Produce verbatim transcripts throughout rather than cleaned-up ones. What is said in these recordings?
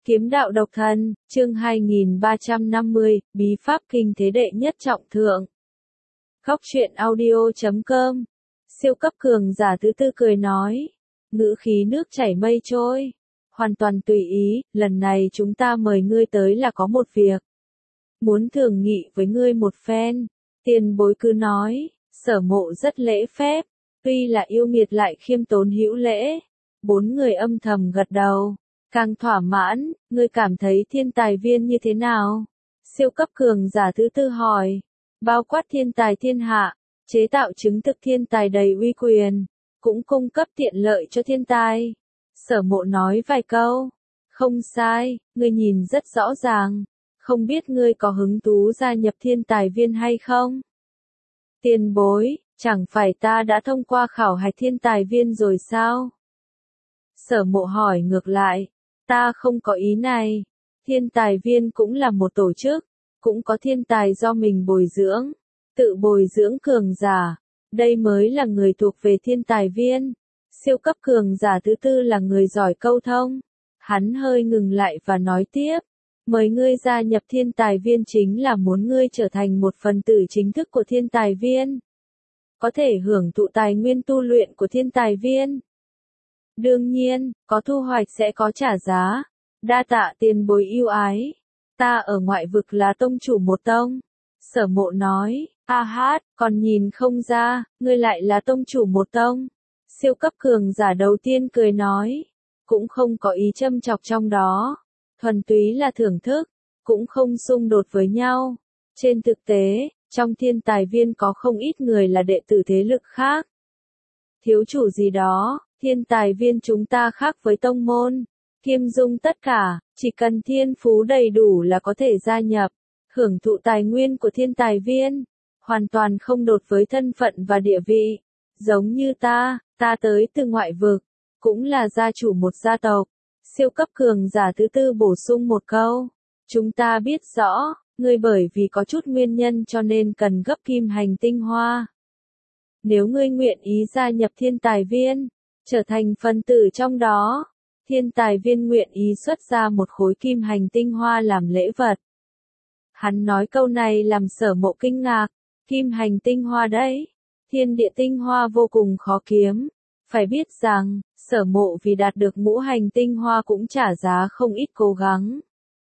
Kiếm đạo độc thân, chương hai nghìn ba trăm năm mươi, bí pháp kinh thế đệ nhất trọng thượng. Góc truyện audio chấm com. Siêu cấp cường giả thứ tư cười nói. Ngữ khí nước chảy mây trôi. Hoàn toàn tùy ý, lần này chúng ta mời ngươi tới là có một việc. Muốn thường nghị với ngươi một phen. Tiền bối cứ nói, Sở Mộ rất lễ phép. Tuy là yêu nghiệt lại khiêm tốn hữu lễ. Bốn người âm thầm gật đầu. Càng thỏa mãn, ngươi cảm thấy thiên tài viên như thế nào? Siêu cấp cường giả thứ tư hỏi. Bao quát thiên tài thiên hạ, chế tạo chứng thực thiên tài đầy uy quyền, cũng cung cấp tiện lợi cho thiên tài. Sở Mộ nói vài câu. Không sai, ngươi nhìn rất rõ ràng. Không biết ngươi có hứng thú gia nhập thiên tài viên hay không? Tiền bối, chẳng phải ta đã thông qua khảo hạch thiên tài viên rồi sao? Sở Mộ hỏi ngược lại. Ta không có ý này. Thiên tài viên cũng là một tổ chức, cũng có thiên tài do mình bồi dưỡng, tự bồi dưỡng cường giả. Đây mới là người thuộc về thiên tài viên. Siêu cấp cường giả thứ tư là người giỏi câu thông. Hắn hơi ngừng lại và nói tiếp. Mời ngươi gia nhập thiên tài viên chính là muốn ngươi trở thành một phần tử chính thức của thiên tài viên. Có thể hưởng thụ tài nguyên tu luyện của thiên tài viên. Đương nhiên, có thu hoạch sẽ có trả giá. Đa tạ tiền bối yêu ái. Ta ở ngoại vực là tông chủ một tông. Sở Mộ nói, a hát, còn nhìn không ra, ngươi lại là tông chủ một tông. Siêu cấp cường giả đầu tiên cười nói, cũng không có ý châm chọc trong đó. Thuần túy là thưởng thức, cũng không xung đột với nhau. Trên thực tế, trong thiên tài viên có không ít người là đệ tử thế lực khác. Thiếu chủ gì đó. Thiên tài viên chúng ta khác với tông môn, kiêm dung tất cả, chỉ cần thiên phú đầy đủ là có thể gia nhập, hưởng thụ tài nguyên của thiên tài viên, hoàn toàn không đột với thân phận và địa vị. Giống như ta, ta tới từ ngoại vực, cũng là gia chủ một gia tộc. Siêu cấp cường giả thứ tư bổ sung một câu. Chúng ta biết rõ, ngươi bởi vì có chút nguyên nhân cho nên cần gấp kim hành tinh hoa. Nếu ngươi nguyện ý gia nhập thiên tài viên, trở thành phần tử trong đó, thiên tài viên nguyện ý xuất ra một khối kim hành tinh hoa làm lễ vật. Hắn nói câu này làm Sở Mộ kinh ngạc. Kim hành tinh hoa đấy, thiên địa tinh hoa vô cùng khó kiếm. Phải biết rằng, Sở Mộ vì đạt được ngũ hành tinh hoa cũng trả giá không ít cố gắng.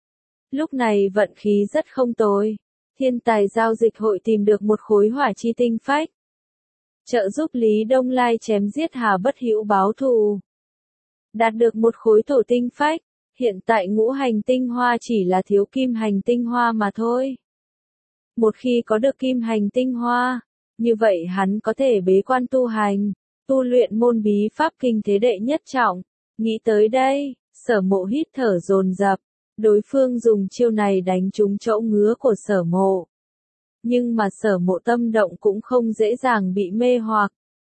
Lúc này vận khí rất không tồi. Thiên tài giao dịch hội tìm được một khối hỏa chi tinh phách. Trợ giúp Lý Đông Lai chém giết Hà Bất Hữu báo thù. Đạt được một khối thổ tinh phách, hiện tại ngũ hành tinh hoa chỉ là thiếu kim hành tinh hoa mà thôi. Một khi có được kim hành tinh hoa, như vậy hắn có thể bế quan tu hành, tu luyện môn bí pháp kinh thế đệ nhất trọng. Nghĩ tới đây, Sở Mộ hít thở dồn dập, đối phương dùng chiêu này đánh trúng chỗ ngứa của Sở Mộ. Nhưng mà Sở Mộ tâm động cũng không dễ dàng bị mê hoặc.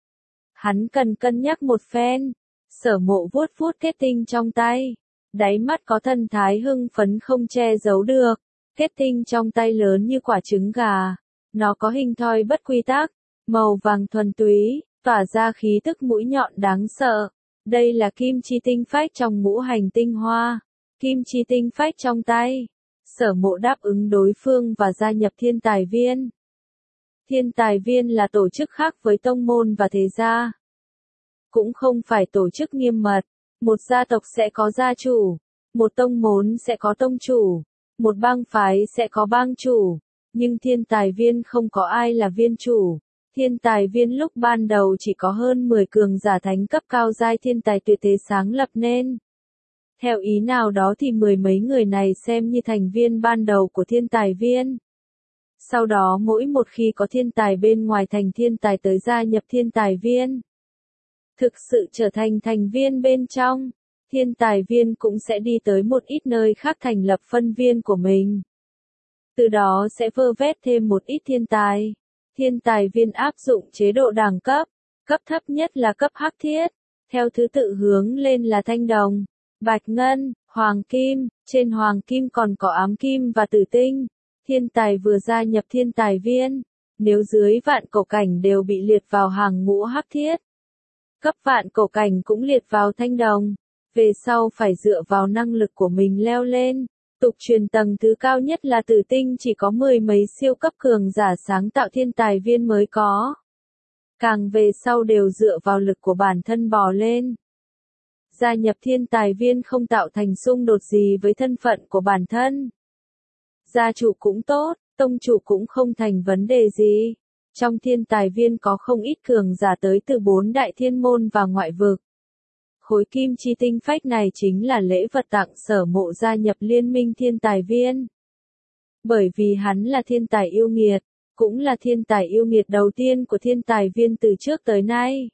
Hắn cần cân nhắc một phen. Sở Mộ vuốt vuốt kết tinh trong tay. Đáy mắt có thần thái hưng phấn không che giấu được. Kết tinh trong tay lớn như quả trứng gà. Nó có hình thoi bất quy tắc, màu vàng thuần túy, tỏa ra khí tức mũi nhọn đáng sợ. Đây là kim chi tinh phách trong ngũ hành tinh hoa. Kim chi tinh phách trong tay. Sở Mộ đáp ứng đối phương và gia nhập thiên tài viên. Thiên tài viên là tổ chức khác với tông môn và thế gia. Cũng không phải tổ chức nghiêm mật. Một gia tộc sẽ có gia chủ. Một tông môn sẽ có tông chủ. Một bang phái sẽ có bang chủ. Nhưng thiên tài viên không có ai là viên chủ. Thiên tài viên lúc ban đầu chỉ có hơn mười cường giả thánh cấp cao giai thiên tài tuyệt thế sáng lập nên. Theo ý nào đó thì mười mấy người này xem như thành viên ban đầu của thiên tài viên. Sau đó mỗi một khi có thiên tài bên ngoài thành thiên tài tới gia nhập thiên tài viên. Thực sự trở thành thành viên bên trong, thiên tài viên cũng sẽ đi tới một ít nơi khác thành lập phân viên của mình. Từ đó sẽ vơ vét thêm một ít thiên tài. Thiên tài viên áp dụng chế độ đẳng cấp, cấp thấp nhất là cấp hắc thiết, theo thứ tự hướng lên là thanh đồng, bạch ngân, hoàng kim, trên hoàng kim còn có ám kim và tử tinh. Thiên tài vừa gia nhập thiên tài viên, nếu dưới vạn cổ cảnh đều bị liệt vào hàng ngũ hắc thiết. Cấp vạn cổ cảnh cũng liệt vào thanh đồng. về sau phải dựa vào năng lực của mình leo lên. Tục truyền tầng thứ cao nhất là tử tinh chỉ có mười mấy siêu cấp cường giả sáng tạo thiên tài viên mới có. Càng về sau đều dựa vào lực của bản thân bò lên. Gia nhập thiên tài viên không tạo thành xung đột gì với thân phận của bản thân. Gia chủ cũng tốt, tông chủ cũng không thành vấn đề gì. Trong thiên tài viên có không ít cường giả tới từ bốn đại thiên môn và ngoại vực. Khối kim chi tinh phách này chính là lễ vật tặng Sở Mộ gia nhập liên minh thiên tài viên. Bởi vì hắn là thiên tài yêu nghiệt, cũng là thiên tài yêu nghiệt đầu tiên của thiên tài viên từ trước tới nay.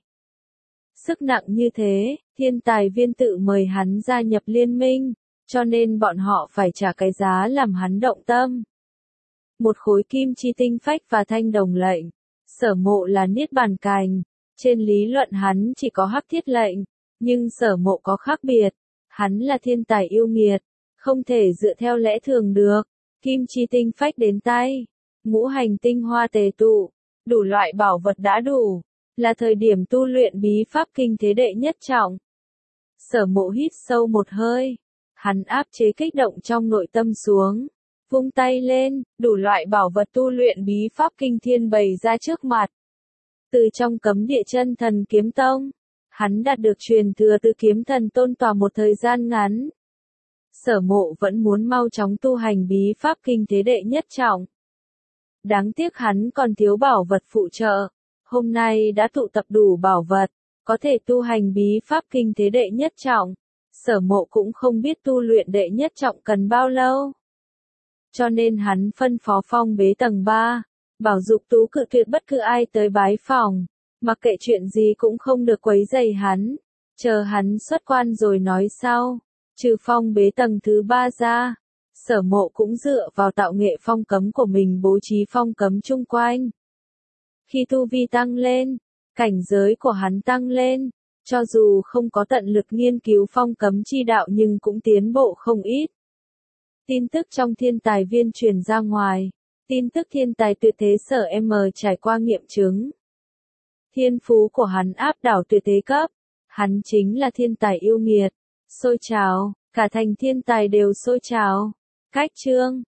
Sức nặng như thế, thiên tài viên tự mời hắn gia nhập liên minh, cho nên bọn họ phải trả cái giá làm hắn động tâm. Một khối kim chi tinh phách và thanh đồng lệnh. Sở Mộ là niết bàn cành, trên lý luận hắn chỉ có hắc thiết lệnh, nhưng Sở Mộ có khác biệt, hắn là thiên tài yêu nghiệt, không thể dựa theo lẽ thường được. Kim chi tinh phách đến tay, ngũ hành tinh hoa tề tụ, đủ loại bảo vật đã đủ, là thời điểm tu luyện bí pháp kinh thế đệ nhất trọng. Sở Mộ hít sâu một hơi, hắn áp chế kích động trong nội tâm xuống, vung tay lên, đủ loại bảo vật tu luyện bí pháp kinh thiên bày ra trước mặt. Từ trong cấm địa chân thần kiếm tông, hắn đạt được truyền thừa từ kiếm thần tôn tòa một thời gian ngắn. Sở Mộ vẫn muốn mau chóng tu hành bí pháp kinh thế đệ nhất trọng. Đáng tiếc hắn còn thiếu bảo vật phụ trợ, hôm nay đã tụ tập đủ bảo vật, có thể tu hành bí pháp kinh thế đệ nhất trọng. Sở Mộ cũng không biết tu luyện đệ nhất trọng cần bao lâu. Cho nên hắn phân phó Phong Bế tầng ba, bảo Dục Tú cự tuyệt bất cứ ai tới bái phòng, mặc kệ chuyện gì cũng không được quấy rầy hắn, chờ hắn xuất quan rồi nói sau. Trừ Phong Bế tầng thứ ba ra, Sở Mộ cũng dựa vào tạo nghệ phong cấm của mình bố trí phong cấm chung quanh. Khi tu vi tăng lên, cảnh giới của hắn tăng lên, cho dù không có tận lực nghiên cứu phong cấm chi đạo nhưng cũng tiến bộ không ít. Tin tức trong thiên tài viên truyền ra ngoài, tin tức thiên tài tuyệt thế Sở M trải qua nghiệm chứng. Thiên phú của hắn áp đảo tuyệt thế cấp, hắn chính là thiên tài yêu nghiệt, sôi trào, cả thành thiên tài đều sôi trào. Cách chương